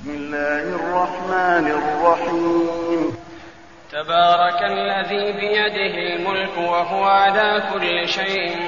بسم الله الرحمن الرحيم. تبارك الذي بيده الملك وهو على كل شيء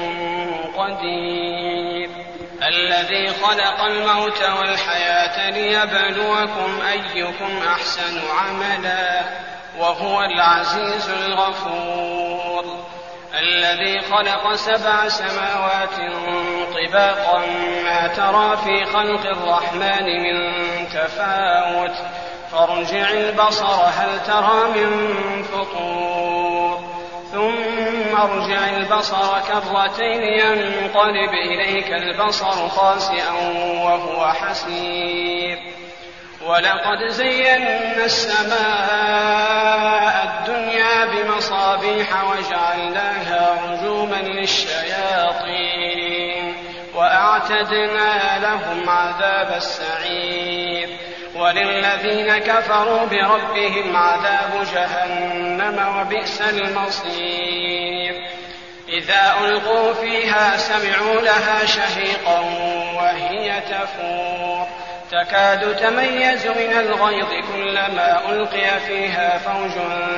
قدير، الذي خلق الموت والحياة ليبلوكم أيكم أحسن عملا وهو العزيز الغفور، الذي خلق 7 سماوات طباقا ما ترى في خلق الرحمن من تفاوت فارجع البصر هل ترى من فطور ثم ارجع البصر كرتين ينقلب إليك البصر خاسئا وهو حسير. ولقد زينا السماء الدنيا بمصابيح وجعلناها رجوما للشياطين وأعتدنا لهم عذاب السعير. وللذين كفروا بربهم عذاب جهنم وبئس المصير. إذا ألقوا فيها سمعوا لها شهيقا وهي تفور تكاد تميز من الغيظ كلما ألقي فيها فوج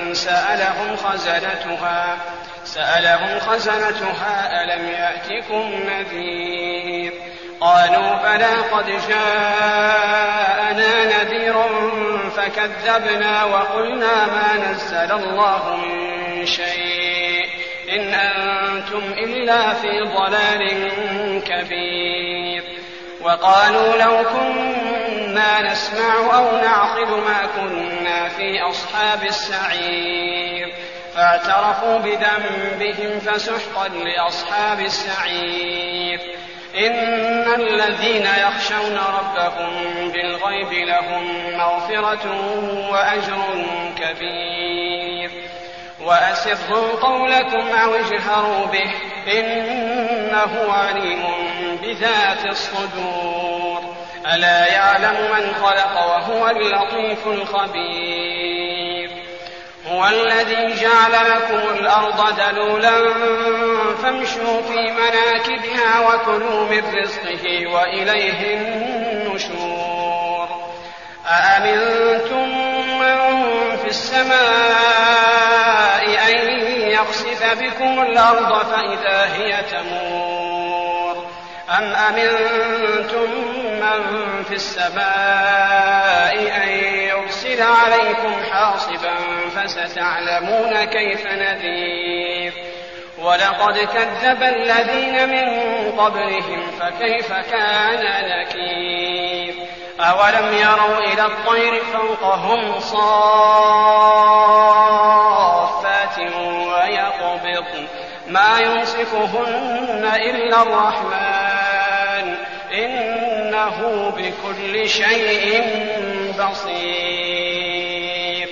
سألهم خزنتها ألم يأتكم نذير؟ قالوا بلى قد جاءنا نذير فكذبنا وقلنا ما نزل الله من شيء إن أنتم إلا في ضلال كبير. وقالوا لو كنا نسمع أو نعقل ما كنا في أصحاب السعير فاعترفوا بذنبهم فسحقا لأصحاب السعير. إن الذين يخشون ربهم بالغيب لهم مغفرة وأجر كبير. وأسروا قولكم أو اجهروا به إنه عليم بذات الصدور. ألا يعلم من خلق وهو اللطيف الخبير. هو الذي جعل لكم الأرض دلولا فامشوا في مناكبها وكلوا من رزقه وإليه النشور. أأمنتم من في السماء أن يخسف بكم الأرض فإذا هي تمور أم أمنتم من في السماء أن يرسل عليكم حاصبا فستعلمون كيف نذير. ولقد كذب الذين من قبلهم فكيف كان نكير. أولم يروا إلى الطير فوقهم صافات ويقبضن ما يمسكهن إلا الرحمن إنه بكل شيء بصير.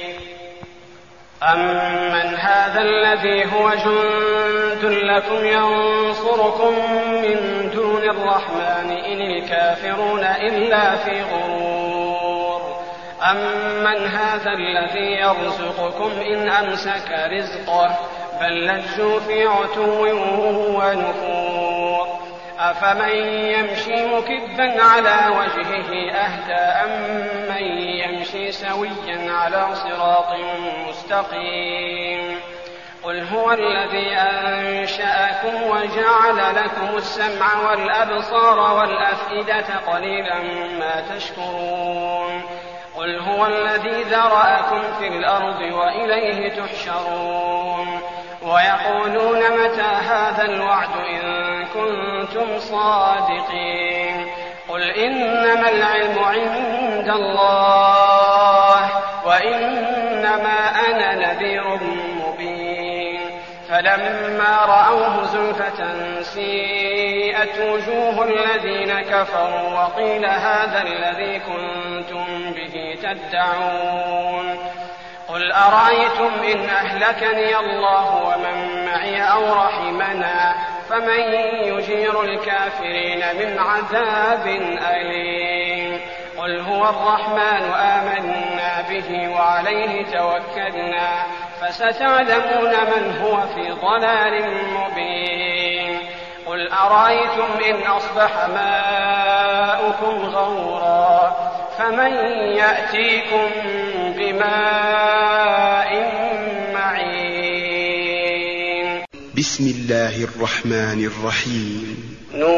أمن هذا الذي هو جند لكم ينصركم من دون الرحمن إن الكافرون إلا في غرور. أمن هذا الذي يرزقكم إن أمسك رزقه بل لجوا في عتو ونفور. أفمن يمشي مكبا على وجهه أهدى أمن يمشي سويا على صراط مستقيم. قل هو الذي أنشأكم وجعل لكم السمع والأبصار والأفئدة قليلا ما تشكرون. قل هو الذي ذرأكم في الأرض وإليه تحشرون. ويقولون متى هذا الوعد إن كنتم صادقين. قل إنما العلم عند الله وإنما أنا نذير مبين. فلما رأوه زلفة سيئت وجوه الذين كفروا وقيل هذا الذي كنتم به تدعون. قل أرأيتم إن أهلكني الله ومن معي أو رحمنا فمن يجير الكافرين من عذاب أليم. قل هو الرحمن آمنا به وعليه توكلنا فستعلمون من هو في ضلال مبين. قل أرأيتم إن أصبح ماؤكم غورا فمن يأتيكم بماء معين. بسم الله الرحمن الرحيم.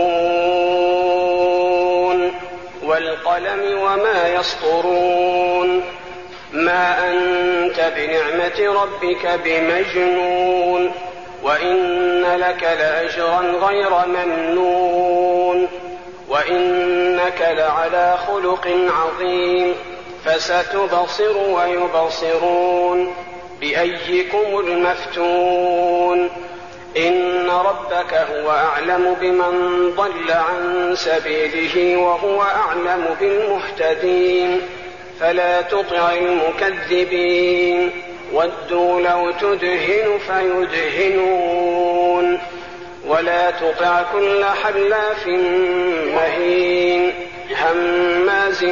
نون والقلم وما يسطرون. ما أنت بنعمة ربك بمجنون وإن لك لأجرا غير ممنون وإنك لعلى خلق عظيم. فستبصر ويبصرون بأيكم المفتون. إن ربك هو أعلم بمن ضل عن سبيله وهو أعلم بالمهتدين. فلا تطع المكذبين ودوا لو تدهن فيدهنون ولا تطع كل حلاف مهين هماز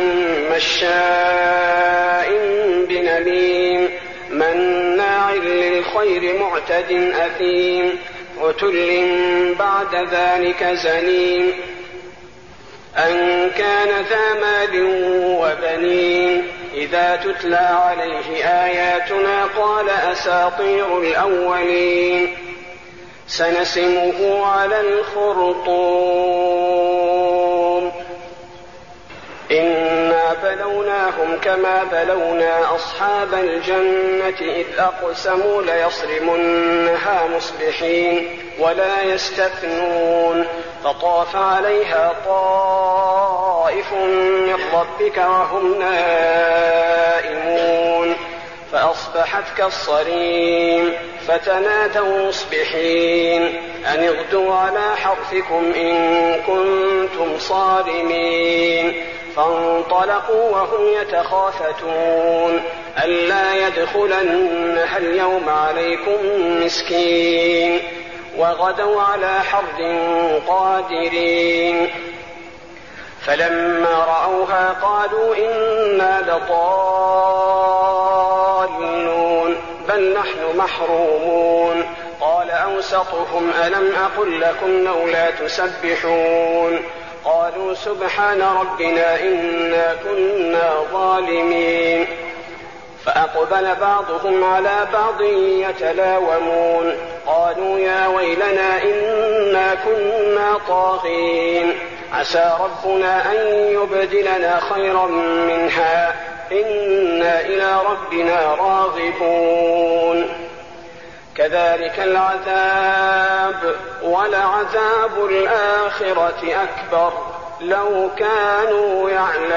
مشاء بنميم مناع للخير معتد أثيم عتل بعد ذلك زنيم أن كان ذا مال وبنين. إذا تتلى عليه آياتنا قال أساطير الأولين. سنسمه على الخرطوم. إنا بلوناهم كما بلونا أصحاب الجنة إذ أقسموا ليصرمنها مصبحين ولا يستثنون. فطاف عليها طائف من ربك وهم نائمون فأصبحت كالصريم. فتنادوا مصبحين أن اغدوا على حرثكم إن كنتم صارمين. فانطلقوا وهم يتخافتون ألا يدخلنها اليوم عليكم مسكين. وغدوا على حرد قادرين. فلما رأوها قالوا إنا لضالون بل نحن محرومون. قال أوسطهم ألم أقل لكم لولا تسبحون. قالوا سبحان ربنا إنا كنا ظالمين. فأقبل بعضهم على بعض يتلاومون قالوا يا ويلنا إنا كنا طاغين عسى ربنا أن يبدلنا خيرا منها إنا إلى ربنا راغبون. كذلك العذاب ولعذاب الآخرة أكبر لو كانوا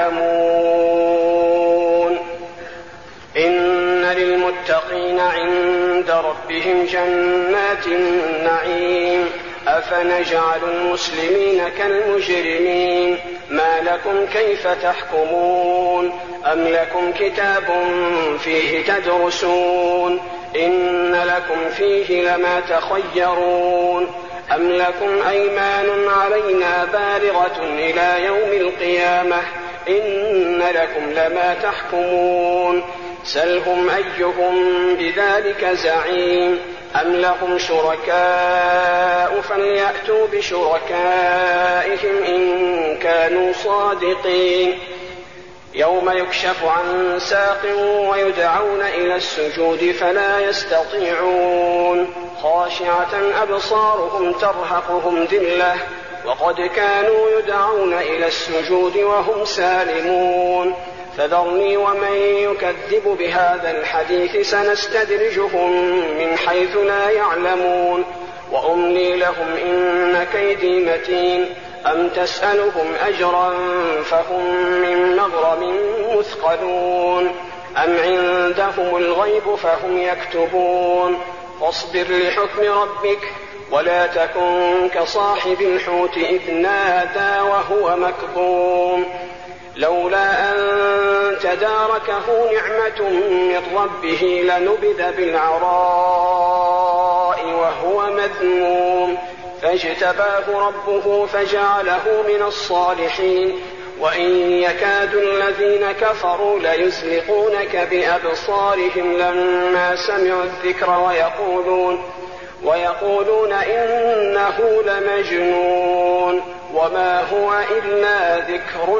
يعلمون. إن للمتقين عند ربهم جنات النعيم. أفنجعل المسلمين كالمجرمين ما لكم كيف تحكمون. أم لكم كتاب فيه تدرسون إن لكم فيه لما تخيرون. أم لكم أيمان علينا بالغة إلى يوم القيامة إن لكم لما تحكمون. سلهم أيهم بذلك زعيم. أم لهم شركاء فليأتوا بشركائهم إن كانوا صادقين. يوم يكشف عن ساق ويدعون إلى السجود فلا يستطيعون. خاشعة أبصارهم ترهقهم ذلة وقد كانوا يدعون إلى السجود وهم سالمون. فذرني ومن يكذب بهذا الحديث سنستدرجهم من حيث لا يعلمون وأملي لهم إن كيدي متين. أم تسألهم أجرا فهم من مغرم مثقلون أم عندهم الغيب فهم يكتبون. فاصبر لحكم ربك ولا تكن كصاحب الحوت إذ نادى وهو مكظوم لولا أن تداركه نعمة من ربه لنبذ بالعراء وهو مذموم فاجتباه ربه فجعله من الصالحين. وإن يكاد الذين كفروا ليزلقونك بأبصارهم لما سمعوا الذكر ويقولون إنه لمجنون وما هو إلا ذكر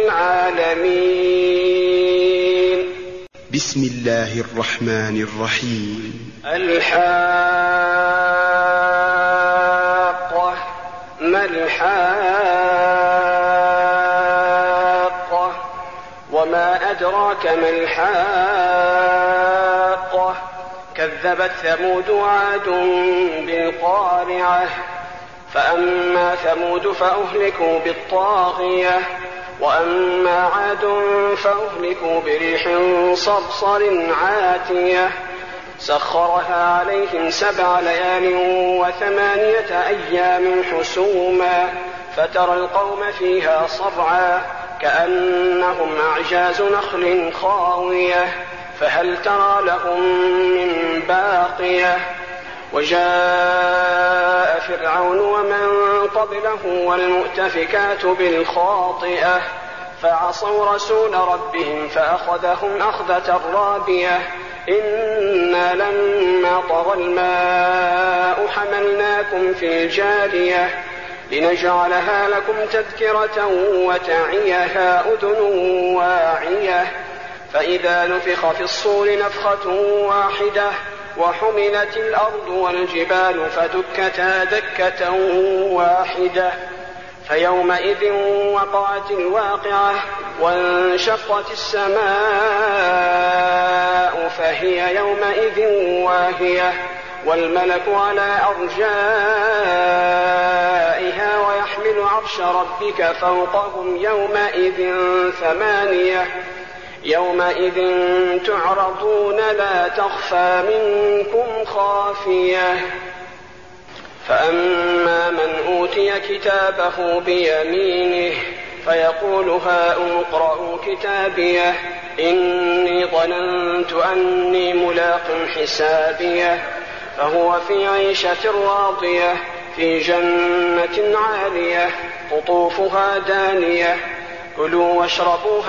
للعالمين. بسم الله الرحمن الرحيم. الحاقة. ما الحاقة؟ وما أدراك ما الحاقة؟ كذبت ثمود وعاد بالقارعة. فأما ثمود فأهلكوا بالطاغية، وأما عاد فأهلكوا بريح صرصر عاتية سخرها عليهم 7 ليال و8 أيام حسوما فترى القوم فيها صرعا كأنهم أعجاز نخل خاوية فهل ترى لهم من باقية. وجاء فرعون ومن قبله والمؤتفكات بالخاطئة فعصوا رسول ربهم فأخذهم أخذة رابية. إنا لما طغى الماء حملناكم في الجارية لنجعلها لكم تذكرة وتعيها أذن واعية. فإذا نفخ في الصور نفخة واحدة وحملت الأرض والجبال فدكتا دكة واحدة فيومئذ وقعت الواقعة وانشقت السماء فهي يومئذ واهية والملك على أرجائها ويحمل عرش ربك فوقهم يومئذ 8 يومئذ تعرضون لا تخفى منكم خافية. فأما من أوتي كتابه بيمينه فيقول هاؤم اقرءوا كتابيه إني ظننت أني ملاق حسابيه فهو في عيشة راضية في جنة عالية قطوفها دانية كلوا واشربوا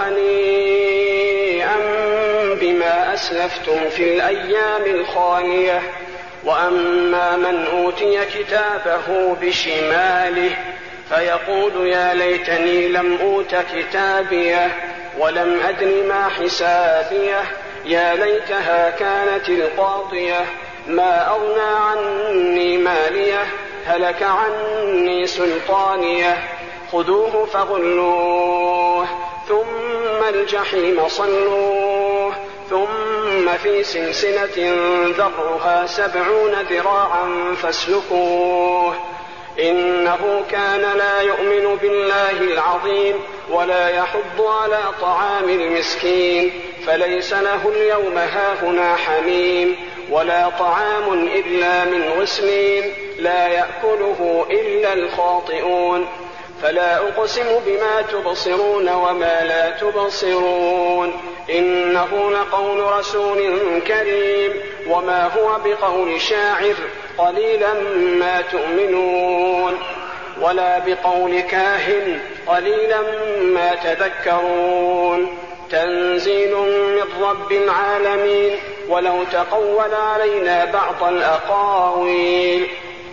هنيئا بما أسلفتم في الأيام الخالية. وأما من أوتي كتابه بشماله فيقول يا ليتني لم أوت كتابيه ولم أدر ما حسابيه يا ليتها كانت القاضية ما أغنى عني ماليه هلك عني سلطانيه خذوه فغلوه ثم الجحيم صلوه ثم في سلسلة ذرعها 70 ذراعا فاسلكوه إنه كان لا يؤمن بالله العظيم ولا يحض على طعام المسكين فليس له اليوم هاهنا حميم ولا طعام إلا من غسلين لا يأكله إلا الخاطئون. فلا أقسم بما تبصرون وما لا تبصرون إنه لقول رسول كريم وما هو بقول شاعر قليلا ما تؤمنون ولا بقول كاهن قليلا ما تذكرون تنزيل من رب العالمين ولو تقول علينا بعض الأقاويل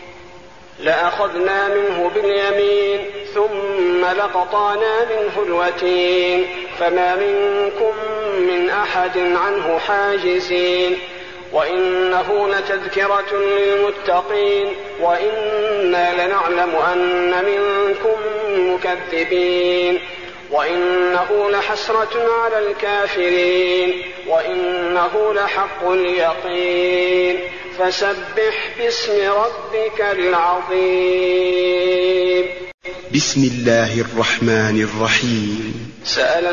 لأخذنا منه باليمين ثم لقطعنا منه الوتين فما منكم من أحد عنه حاجزين. وإنه لتذكرة للمتقين وإنا لنعلم أن منكم مكذبين وإنه لحسرة على الكافرين وإنه لحق اليقين فسبح باسم ربك العظيم. بسم الله الرحمن الرحيم. سأل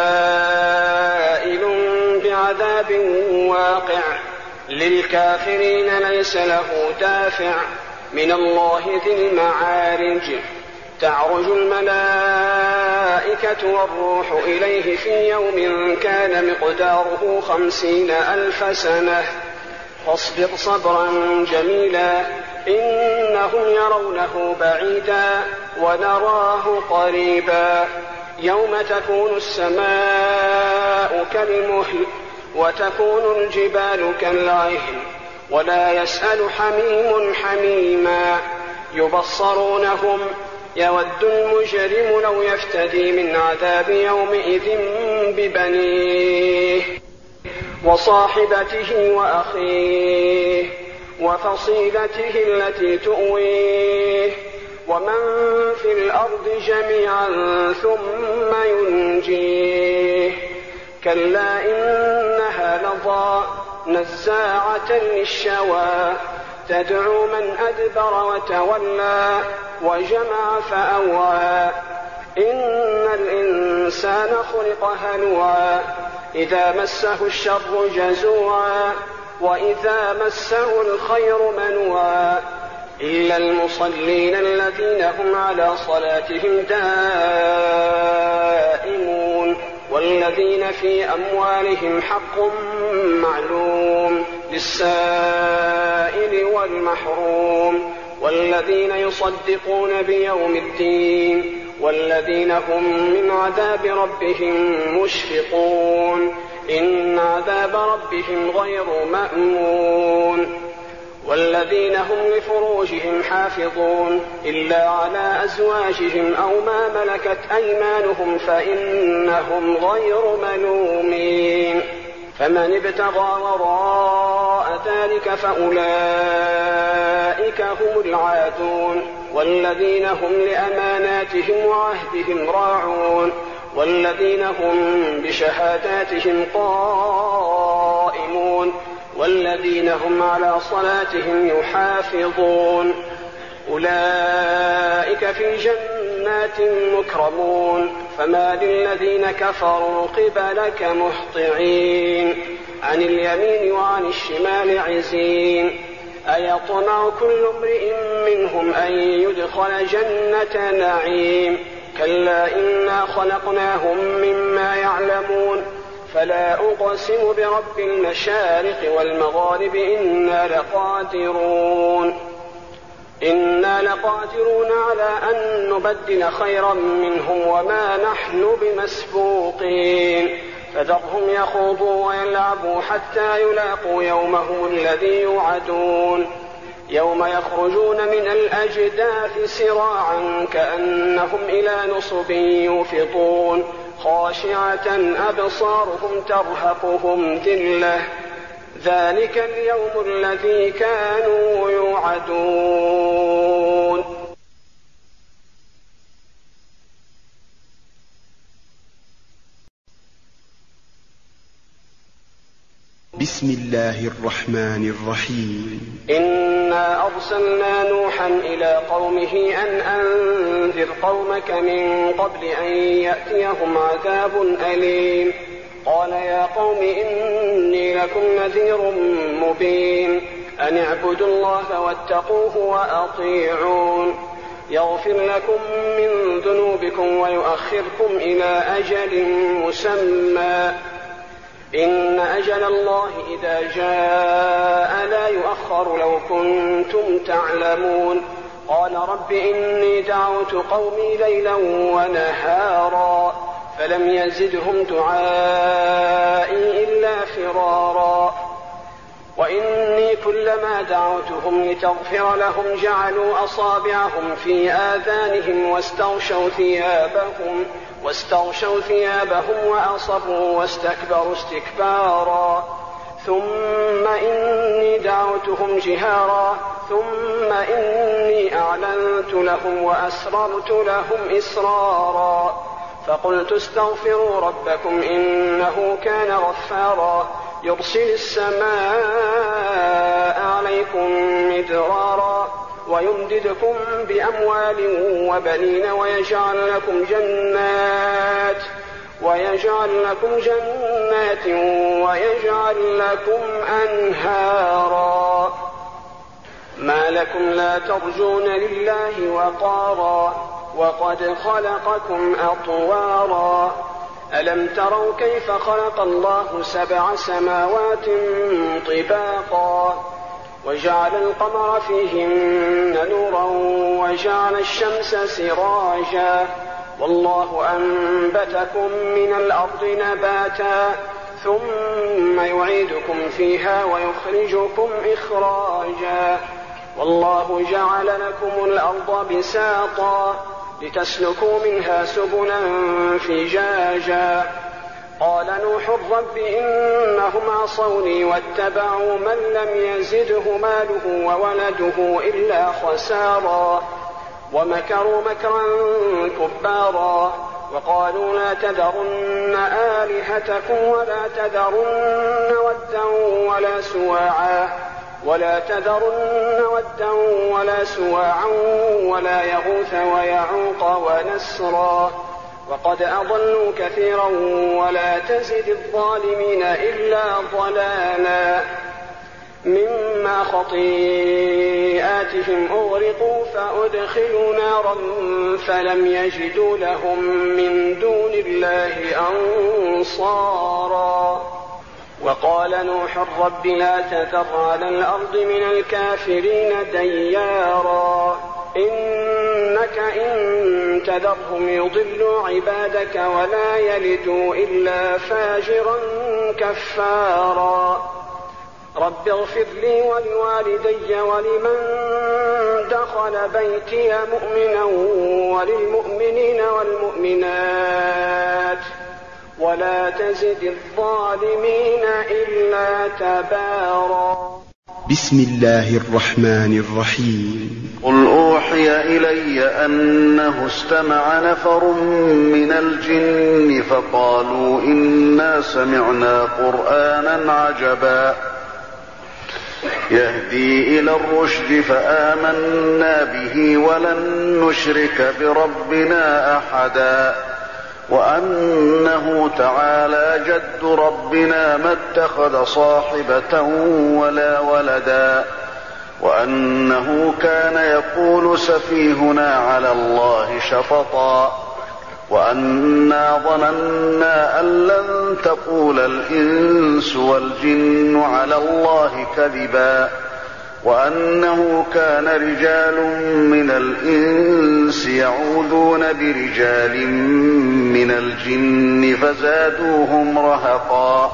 سائل بعذاب واقع للكافرين ليس له دافع من الله ذي المعارج تعرج الملائكة والروح إليه في يوم كان مقداره 50,000 سنة فاصبر صبرا جميلا إنهم يرونه بعيدا ونراه قريبا يوم تكون السماء كالمهل وتكون الجبال كالعهن ولا يسأل حميم حميما يود المجرم لو يفتدي من عذاب يومئذ ببنيه وصاحبته وأخيه وفصيلته التي تؤويه ومن في الأرض جميعا ثم ينجيه كلا إنها لظى نزاعة للشوى تدعو من أدبر وتولى وجمع فأوعى إن الإنسان خلق هلوعا إذا مسه الشر جزوعا وإذا مسه الخير منوعا إلا المصلين الذين هم على صلاتهم دائمون والذين في أموالهم حق معلوم للسائل والمحروم والذين يصدقون بيوم الدين والذين هم من عذاب ربهم مشفقون إن عذاب ربهم غير مأمون والذين هم لفروجهم حافظون إلا على أزواجهم أو ما ملكت أيمانهم فإنهم غير ملومين فمن ابتغى وراء ذلك فأولئك هم العادون والذين هم لأماناتهم وعهدهم راعون والذين هم بشهاداتهم قائمون والذين هم على صلاتهم يحافظون أولئك في جنات مكرمون فما للذين كفروا قبلك مهطعين عن اليمين وعن الشمال عزين أيطمع كل امرئ منهم أن يدخل جنة نعيم كلا إنا خلقناهم مما يعلمون فلا أقسم برب المشارق والمغارب إنا لقادرون على أن نبدل خيرا منهم وما نحن بمسبوقين فذرهم يخوضوا ويلعبوا حتى يلاقوا يومهم الذي يوعدون يوم يخرجون من الأجداث سراعا كأنهم إلى نصب يوفضون خاشعة أبصارهم ترهقهم ذلة ذلك اليوم الذي كانوا يوعدون. بسم الله الرحمن الرحيم إنا أرسلنا نوحا إلى قومه أن أنذر قومك من قبل أن يأتيهم عذاب أليم قال يا قوم إني لكم نذير مبين أن اعبدوا الله واتقوه وأطيعون يغفر لكم من ذنوبكم ويؤخركم إلى أجل مسمى إن أجل الله إذا جاء لا يؤخر لو كنتم تعلمون قال رب إني دعوت قومي ليلا ونهارا فلم يزدهم دعائي إلا فرارا وإني كلما دعوتهم لتغفر لهم جعلوا أصابعهم في آذانهم واستغشوا ثيابهم وأصروا واستكبروا استكبارا ثم إني دعوتهم جهارا ثم إني أعلنت لهم وأسررت لهم إسرارا فقلت استغفروا ربكم إنه كان غفارا يرسل السماء عليكم مدرارا ويمددكم بأموال وبنين ويجعل لكم جنات ويجعل لكم أنهارا ما لكم لا ترجون لله وقارا وقد خلقكم أطوارا ألم تروا كيف خلق الله 7 سماوات طباقا وجعل القمر فيهن نورا وجعل الشمس سراجا والله أنبتكم من الأرض نباتا ثم يعيدكم فيها ويخرجكم إخراجا والله جعل لكم الأرض بساطا لتسلكوا منها سبلا فجاجا. قال نوح رب إنهم عصوني واتبعوا من لم يزده ماله وولده إلا خسارا ومكروا مكرا كبارا وقالوا لا تذرن آلهتكم ولا تذرن ودا ولا سواعا ولا يغوث ويعوق ونسرا وقد أضلوا كثيرا ولا تزد الظالمين إلا ضلالا. مما خطيئاتهم أغرقوا فأدخلوا نارا فلم يجدوا لهم من دون الله أنصارا. وقال نوح رب لا تذر على الأرض من الكافرين ديارا إنك إن تذرهم يضلوا عبادك ولا يلدوا إلا فاجرا كفارا. رب اغفر لي ولوالدي ولمن دخل بيتي مؤمنا وللمؤمنين والمؤمنات ولا تزد الظالمين إلا تبارا. بسم الله الرحمن الرحيم. قل أوحي إلي أنه استمع نفر من الجن فقالوا إنا سمعنا قرآنا عجبا يهدي إلى الرشد فآمنا به ولن نشرك بربنا أحدا وأنه تعالى جد ربنا ما اتخذ صاحبة ولا ولدا وأنه كان يقول سفيهنا على الله شططا وأنا ظننا أن لن تقول الإنس والجن على الله كذبا وأنه كان رجال من الإنس يعوذون برجال من الجن فزادوهم رهقا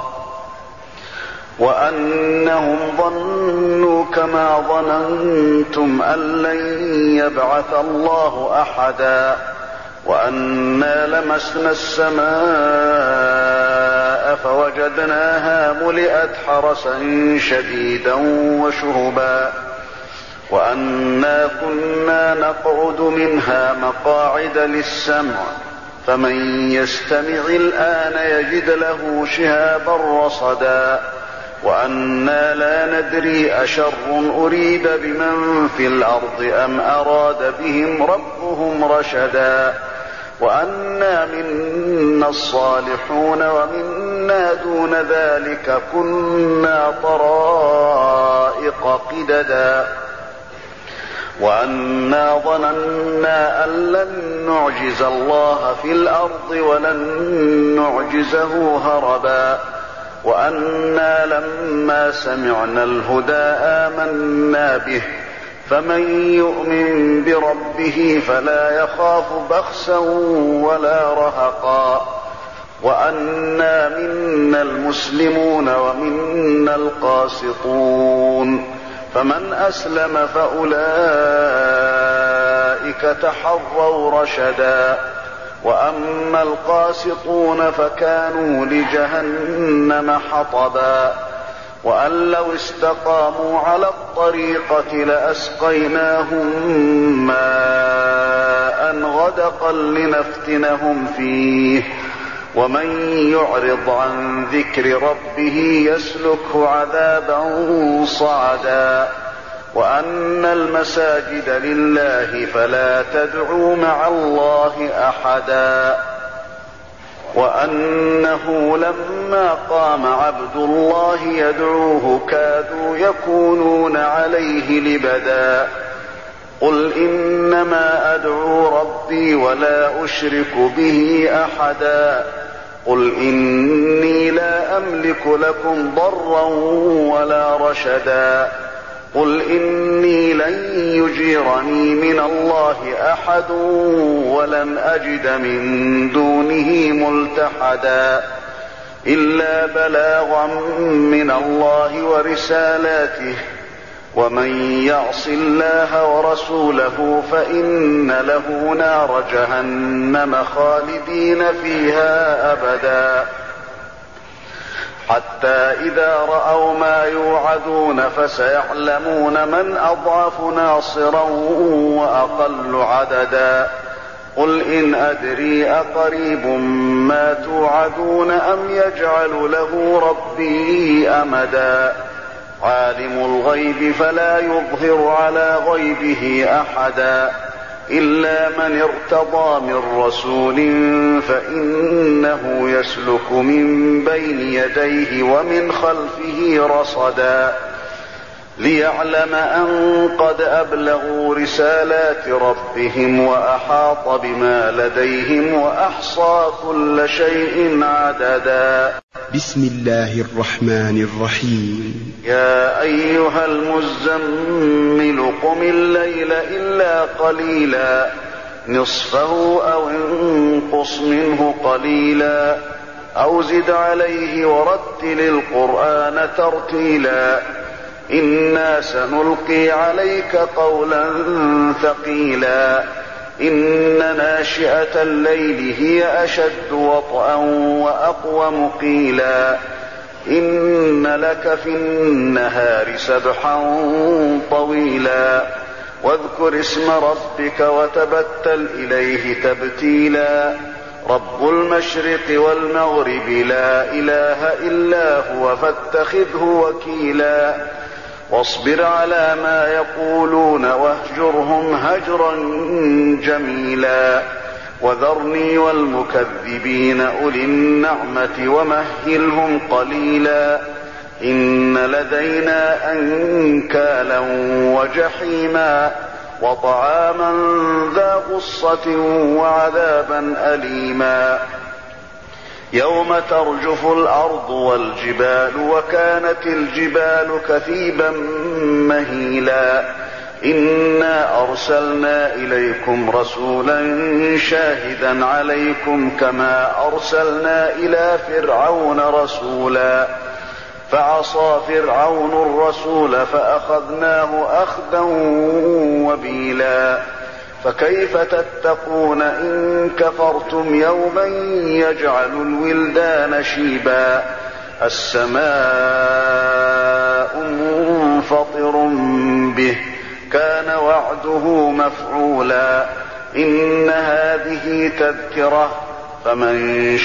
وأنهم ظنوا كما ظننتم أن لن يبعث الله أحدا وأنا لمسنا السماء فوجدناها ملئت حرسا شديدا وشهبا وأنا كنا نقعد منها مقاعد للسمع فمن يستمع الآن يجد له شهابا رصدا وأنا لا ندري أشر أريد بمن في الأرض أم أراد بهم ربهم رشدا وأنا منا الصالحون ومنا دون ذلك كنا طرائق قددا وأنا ظننا أن لن نعجز الله في الأرض ولن نعجزه هربا وأنا لما سمعنا الهدى آمنا به فمن يؤمن بربه فلا يخاف بخسا ولا رهقا وأنا منا المسلمون ومنا القاسطون فمن أسلم فأولئك تحروا رشدا وأما القاسطون فكانوا لجهنم حطبا وأن لو استقاموا على الطريقة لأسقيناهم ماء غدقا لنفتنهم فيه ومن يعرض عن ذكر ربه يسلكه عذابا صعدا وأن المساجد لله فلا تدعوا مع الله أحدا وأنه لما قام عبد الله يدعوه كادوا يكونون عليه لبدا قل إنما أدعو ربي ولا أشرك به أحدا قل إني لا أملك لكم ضرا ولا رشدا قل إني لن يجيرني من الله أحد ولن أجد من دونه ملتحدا إلا بلاغا من الله ورسالاته ومن يعص الله ورسوله فإن له نار جهنم خالدين فيها أبدا حتى إذا رأوا ما يوعدون فسيعلمون من أضعف ناصرا وأقل عددا قل إن أدري أقريب ما توعدون أم يجعل له ربي أمدا عالم الغيب فلا يظهر على غيبه أحدا إلا من ارتضى من رسول فإنه يسلك من بين يديه ومن خلفه رصدا ليعلم أن قد أبلغوا رسالات ربهم وأحاط بما لديهم وأحصى كل شيء عددا بسم الله الرحمن الرحيم يا أيها المزمل قم الليل إلا قليلا نصفه أو انقص منه قليلا أو زد عليه ورتل القرآن ترتيلا إنا سنلقي عليك قولا ثقيلا إن ناشئة الليل هي أشد وطئا وأقوم قيلا إن لك في النهار سبحا طويلا واذكر اسم ربك وتبتل إليه تبتيلا رب المشرق والمغرب لا إله إلا هو فاتخذه وكيلا واصبر على ما يقولون واهجرهم هجرا جميلا وذرني والمكذبين أولي النعمة ومهلهم قليلا إن لدينا أنكالا وجحيما وطعاما ذا غصة وعذابا أليما يوم ترجف الأرض والجبال وكانت الجبال كثيبا مهيلا إنا أرسلنا إليكم رسولا شاهدا عليكم كما أرسلنا إلى فرعون رسولا فعصى فرعون الرسول فأخذناه أخذا وبيلا فكيف تتقون إن كفرتم يوما يجعل الولدان شيبا السماء منفطر به كان وعده مفعولا إن هذه تذكرة فمن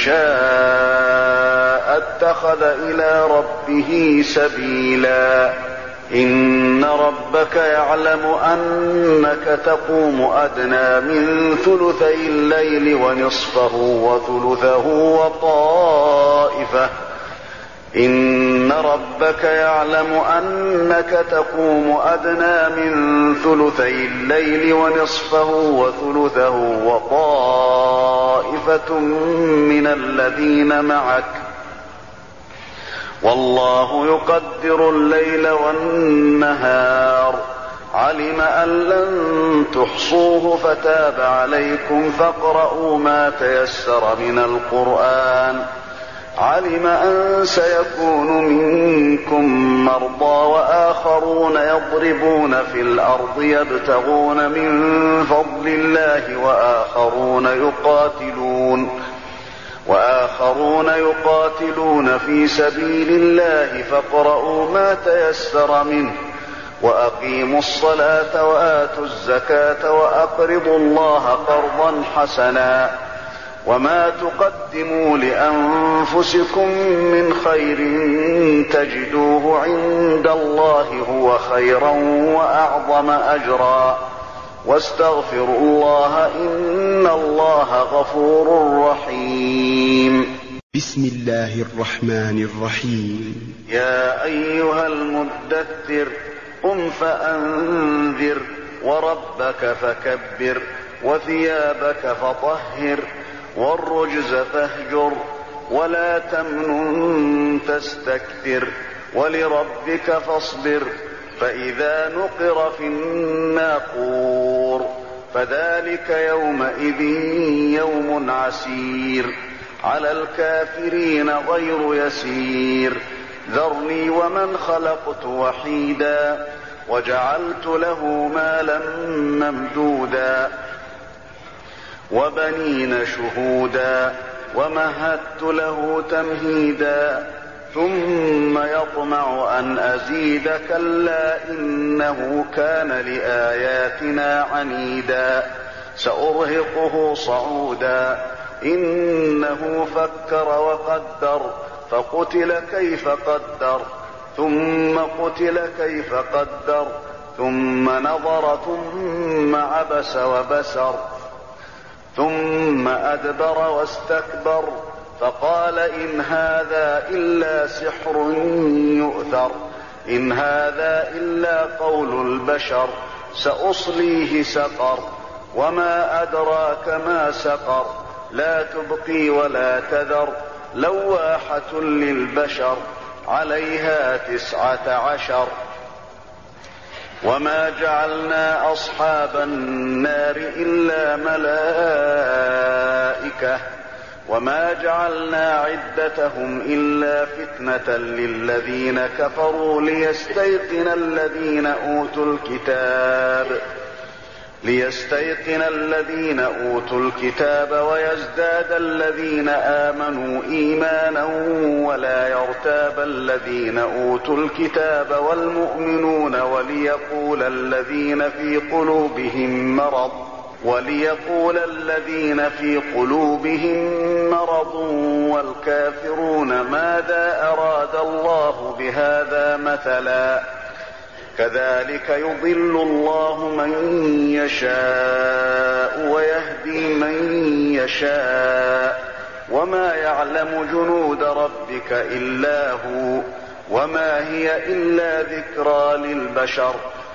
شاء اتخذ إلى ربه سبيلا إن ربك يعلم أنك تقوم أدنى من ثلثي الليل ونصفه وثلثه وطائفة إن ربك يعلم أنك تقوم أدنى من ثلثي الليل ونصفه وثلثه وطائفة من الذين معك والله يقدر الليل والنهار علم أن لن تحصوه فتاب عليكم فاقرؤوا ما تيسر من القرآن علم أن سيكون منكم مرضى وآخرون يضربون في الأرض يبتغون من فضل الله وآخرون يقاتلون في سبيل الله فاقرؤوا ما تيسر منه وأقيموا الصلاة وآتوا الزكاة وأقرضوا الله قرضا حسنا وما تقدموا لأنفسكم من خير تجدوه عند الله هو خيرا وأعظم أجرا واستغفروا الله إن الله غفور رحيم بسم الله الرحمن الرحيم يا أيها المدثر قم فأنذر وربك فكبر وثيابك فطهر والرجز فاهجر ولا تمنن تستكثر ولربك فاصبر فإذا نقر في الناقور فذلك يومئذ يوم عسير على الكافرين غير يسير ذرني ومن خلقت وحيدا وجعلت له مالا ممدودا وبنين شهودا ومهدت له تمهيدا ثم يطمع أن أزيد كلا إنه كان لآياتنا عنيدا سأرهقه صعودا إنه فكر وقدر فقتل كيف قدر ثم قتل كيف قدر ثم نظر ثم عبس وبسر ثم أدبر واستكبر فقال إن هذا إلا سحر يؤثر إن هذا إلا قول البشر سأصليه سقر وما أدراك ما سقر لا تبقي ولا تذر لواحة للبشر عليها 19 وما جعلنا أصحاب النار إلا ملائكة وما جعلنا عدتهم إلا فتنة للذين كفروا ليستيقن الذين أوتوا الكتاب ويزداد الذين آمنوا إيمانا ولا يرتاب الذين أوتوا الكتاب والمؤمنون وليقول الذين في قلوبهم مرض والكافرون ماذا أراد الله بهذا مثلا كذلك يضل الله من يشاء ويهدي من يشاء وما يعلم جنود ربك إلا هو وما هي إلا ذكرى للبشر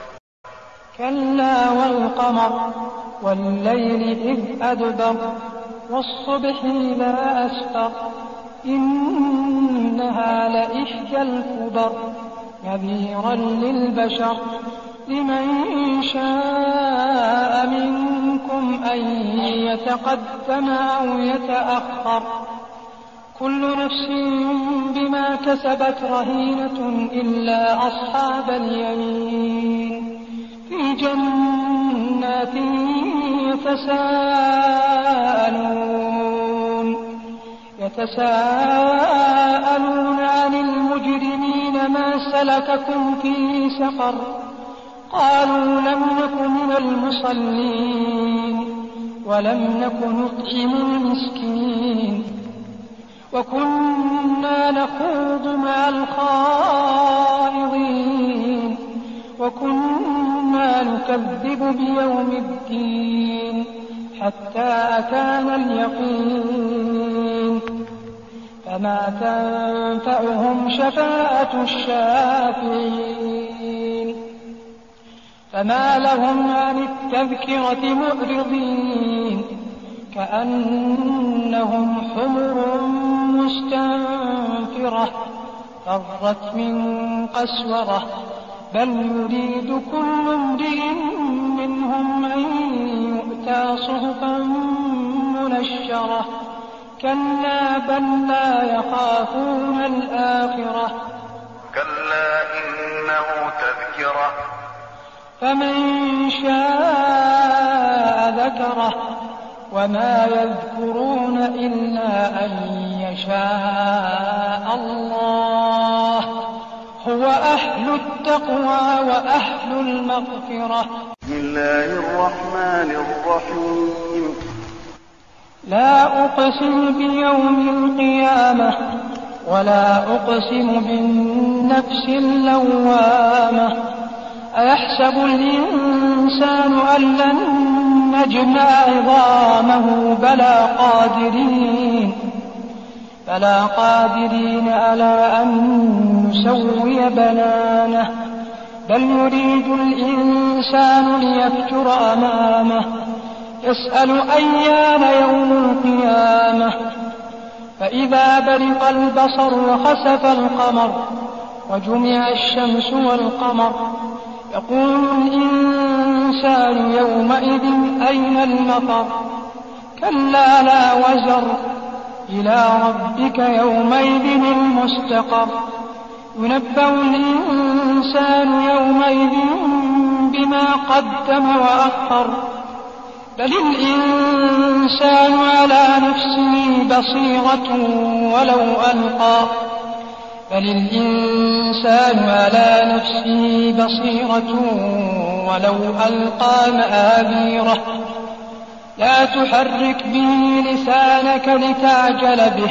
كلا والقمر والليل إذ أدبر والصبح إذا أسفر إنها لإحدى الكبر نذيرا للبشر لمن شاء منكم أن يتقدم أو يتأخر كل نفس بما كسبت رهينة إلا أصحاب اليمين في جنات يتساءلون عن المجرمين ما سلككم في سقر قالوا لم نك من المصلين ولم نك نطعم المسكين وكنا نخوض مع الخائضين وكنا نكذب بيوم الدين حتى أتانا اليقين فما تنفعهم شفاعة الشافعين فما لهم عن التذكرة معرضين كأنهم حمر مستنفرة فرت من قسورة بل يريد كل امرئ منهم أن يؤتى صحفا منشرة كلا بل لا يخافون الآخرة كلا إنه تذكرة فمن شاء ذكره وما يذكرون إلا أن يشاء الله هو أهل التقوى وأهل المغفرة بسم الله الرحمن الرحيم لا أقسم بيوم القيامة ولا أقسم بالنفس اللوامة أيحسب الإنسان أن لن نجمع عظامه بلى قادرين على أن نسوي بنانه بل يريد الإنسان ليفجر أمامه يسأل أيان يوم القيامة فإذا برق البصر وخسف القمر وجمع الشمس والقمر يقول الإنسان يومئذ أين المفر كلا لا وزر إلى ربك يومئذ المستقر ينبأ الإنسان يومئذ بما قدم وأخر بل الإنسان على نفسه بصيرة ولو ألقى مآذيره لا تحرك به لسانك لتعجل به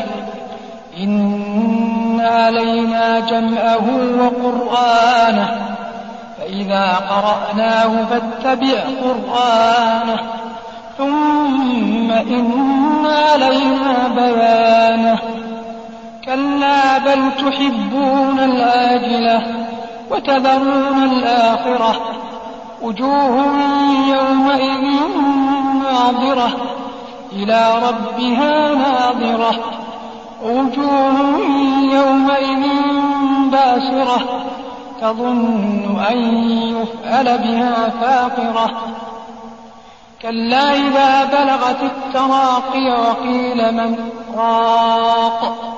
إن علينا جمعه وقرآنه فإذا قرأناه فاتبع قرآنه ثم إن علينا بيانه كلا بل تحبون العاجلة وتذرون الآخرة وجوه يومئذ ناظرة إلى ربها ناظرة وجوه يومئذ باسرة تظن أن يفعل بها فاقرة كلا إذا بلغت التراقي وقيل من راق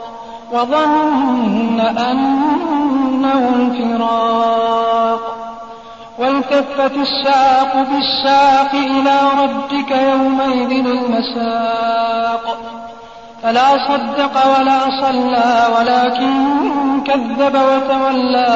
وظن أنه الفراق والتفت الساق بالساق إلى ربك يومئذ المساق فلا صدق ولا صلى ولكن كذب وتولى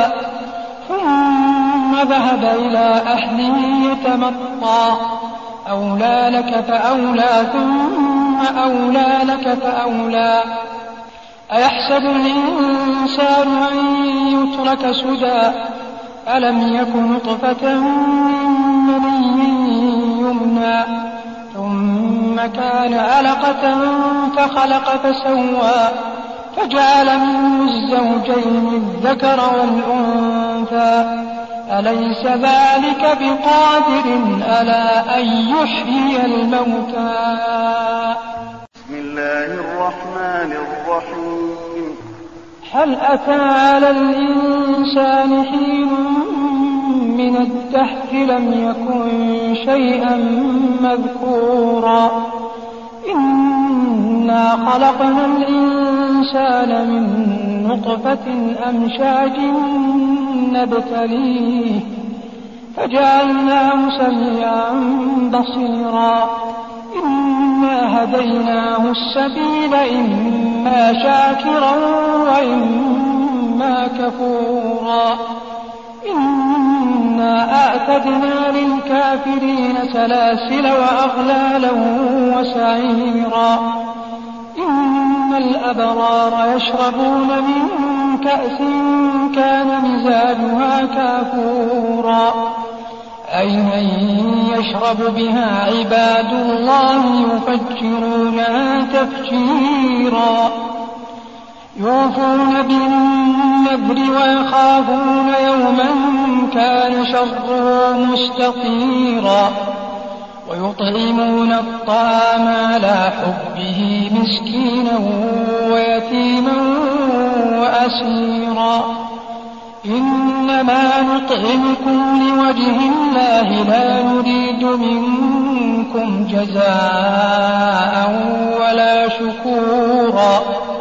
ثم ذهب إلى أهله يتمطى أولى لك فأولى ثم أولى لك فأولى أيحسب الإنسان أن يترك سدى ألم يك نطفة من مني يمنى ثم كان علقة فخلق فسوى فجعل منه الزوجين الذكر والأنثى أليس ذلك بقادر على أن يحيي الموتى بسم الله الرحمن الرحيم هل أتى على الإنسان حين من الدهر لم يكن شيئا مذكورا إنا خلقنا الإنسان من نطفة أمشاج نبتليه فجعلناه سميعا بصيرا إنا هديناه السبيل إما شاكرا وإما كفورا إنا أعتدنا للكافرين سلاسل وأغلالا وسعيرا إن الأبرار يشربون من كأس كان مزاجها كافورا عينا يشرب بها عباد الله يفجرونها تفجيرا يوفون بالنذر ويخافون يوما كان شره مستطيرا ويطعمون الطعام على حبه مسكينا ويتيما وأسيرا إنما نطعمكم لوجه الله لا نريد منكم جزاء ولا شكورا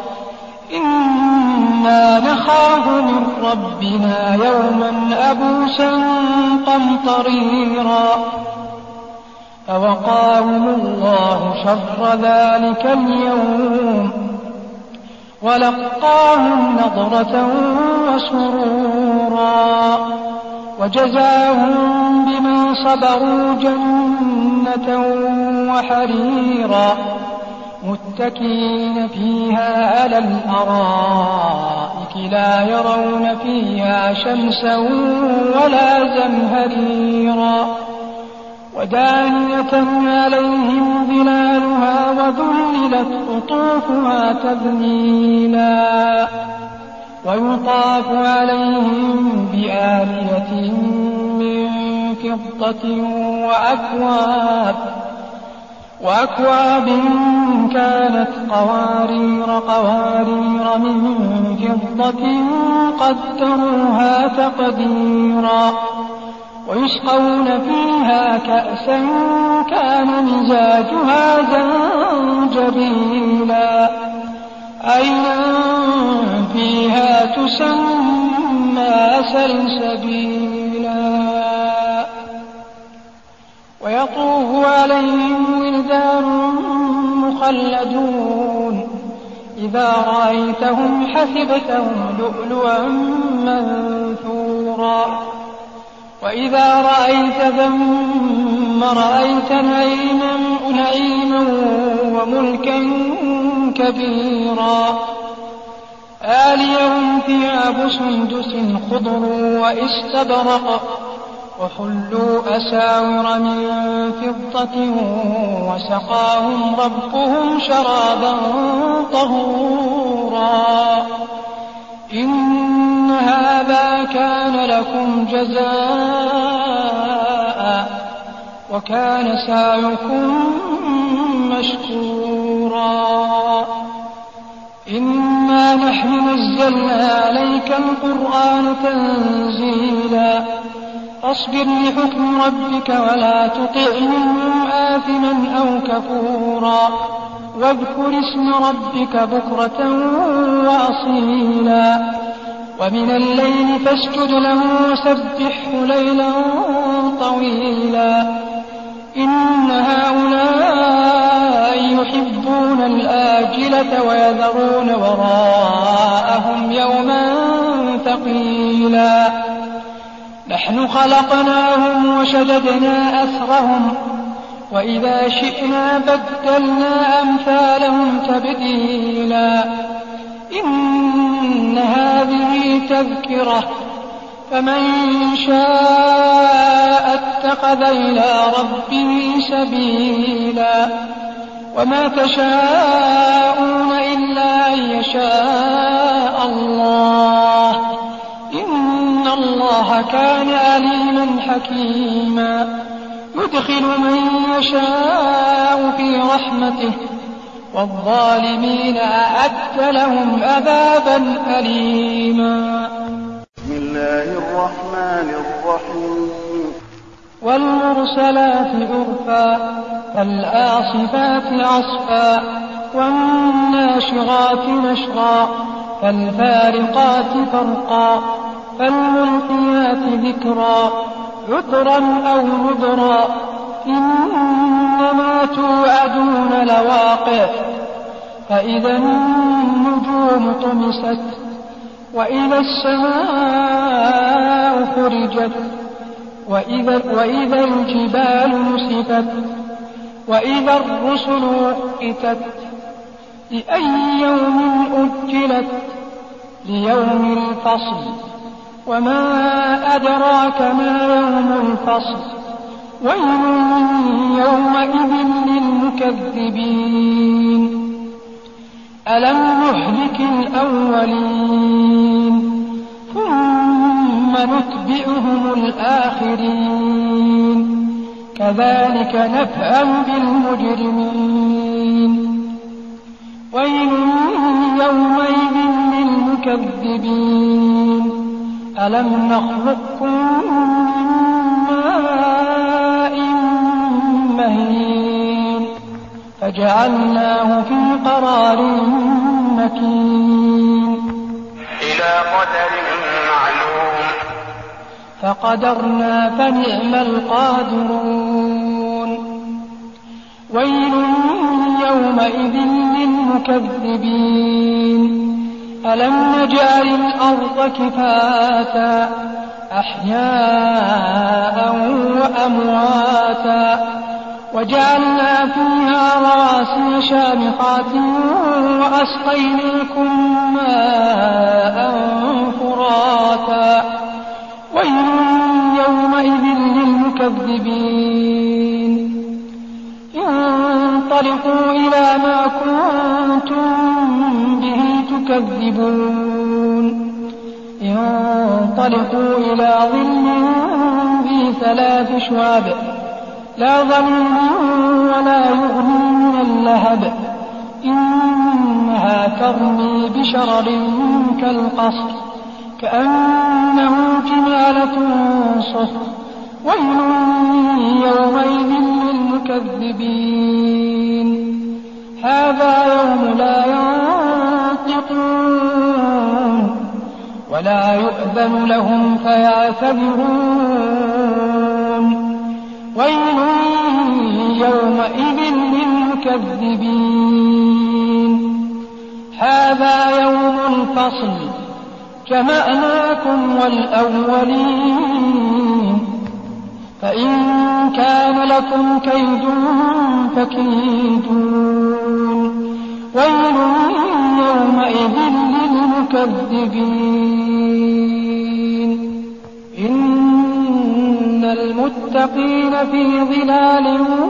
إنا نخاف من ربنا يوما أبوسا قمطريرا فوقاهم الله شر ذلك اليوم ولقاهم نضرة وسرورا وجزاهم بما صبروا جنة وحريرا متكئين فيها على الأرائك لا يرون فيها شمسا ولا زمهريرا ودانية عليهم ظلالها وذللت قطوفها تذليلا ويطاف عليهم بآنية من فضة وأكواب كانت قوارير من فضة قدروها تقديرا ويسقون فيها كأسا كان مزاجها زنجبيلا عينا فيها تسمى سلسبيلا ويطوف عليهم ولدان مخلدون إذا رأيتهم حسبتهم لؤلؤا منثورا وإذا رأيت ثم رأيت نعيما وملكا كبيرا عاليهم ثياب سندس خضر واستبرق وحلوا أساور من فضة وسقاهم ربهم شرابا طهورا إن هذا كان لكم جزاء وكان سعيكم مشكورا إنا نحن نزلنا عليك القرآن تنزيلا فاصبر لحكم ربك ولا تطع منهم آثما أو كفورا واذكر اسم ربك بكرة وأصيلا ومن الليل فاسجد له وسبحه ليلا طويلا إن هؤلاء يحبون الآجلة ويذرون وراءهم يوما ثقيلا نحن خلقناهم وشددنا أسرهم وإذا شئنا بدلنا أمثالهم تبديلا إن هذه تذكرة فمن شاء اتخذ إلى ربه سبيلا وما تشاءون إلا أن يشاء الله إن الله كان عليما حكيما يدخل من يشاء في رحمته والظالمين أعد لهم عذابا أليما بسم الله الرحمن الرحيم والمرسلات عرفا فالعاصفات عصفا والناشرات نشرا فالفارقات فرقا فالملقيات ذكرا عذرا أو نذرا إنما توعدون لواقع فإذا النجوم طمست وإذا السماء فرجت وإذا الجبال نسفت وإذا الرسل أقتت لأي يوم أجلت ليوم الفصل وما أدراك ما يوم الفصل ويل يومئذ للمكذبين ألم نهلك الأولين ثم نتبعهم الآخرين كذلك نفعل بالمجرمين ويل يومئذ للمكذبين ألم نخلقكم من ماء مهين فجعلناه في قرار مكين إلى قدر معلوم فقدرنا فنعم القادرون ويل يومئذ للمكذبين ألم نجعل الأرض كفاتا أحياء وأمواتا وجعلنا فيها رواسي شامخات وأسقيناكم ماء فراتا ويل يومئذ للمكذبين انطلقوا إلى ما كنتم به تكذبون انطلقوا إلى ظل ذي 3 شعاب لا ظليل ولا يغني من اللهب إنها ترمي بشرر كالقصر كأنه جمالة صفر ويل يومئذ للمكذبين هذا يوم لا ينطقون ولا يؤذن لهم فيعتذرون ويل يومئذ للمكذبين هذا يوم الفصل جمعناكم والأولين فإن كان لكم كيد فكيدون ويل يومئذ للمكذبين إن المتقين في ظلال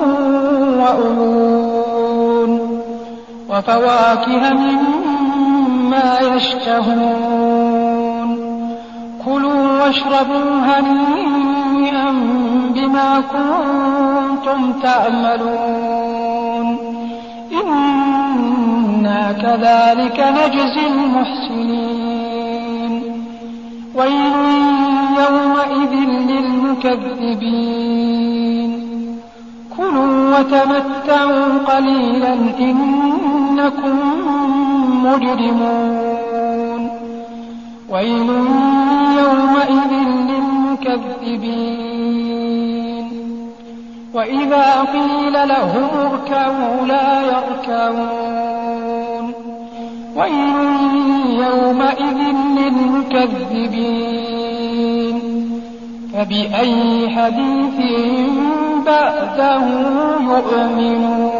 وعيون وفواكه مما يشتهون كلوا واشربوا هنيئا بما كنتم تعملون إنا كذلك نجزي المحسنين ويل يومئذ للمكذبين كلوا وتمتعوا قليلا إنكم مجرمون ويل يومئذ للمكذبين وإذا قيل لهم اركعوا لا يركعون ويل يومئذ للمكذبين فبأي حديث بعده يؤمنون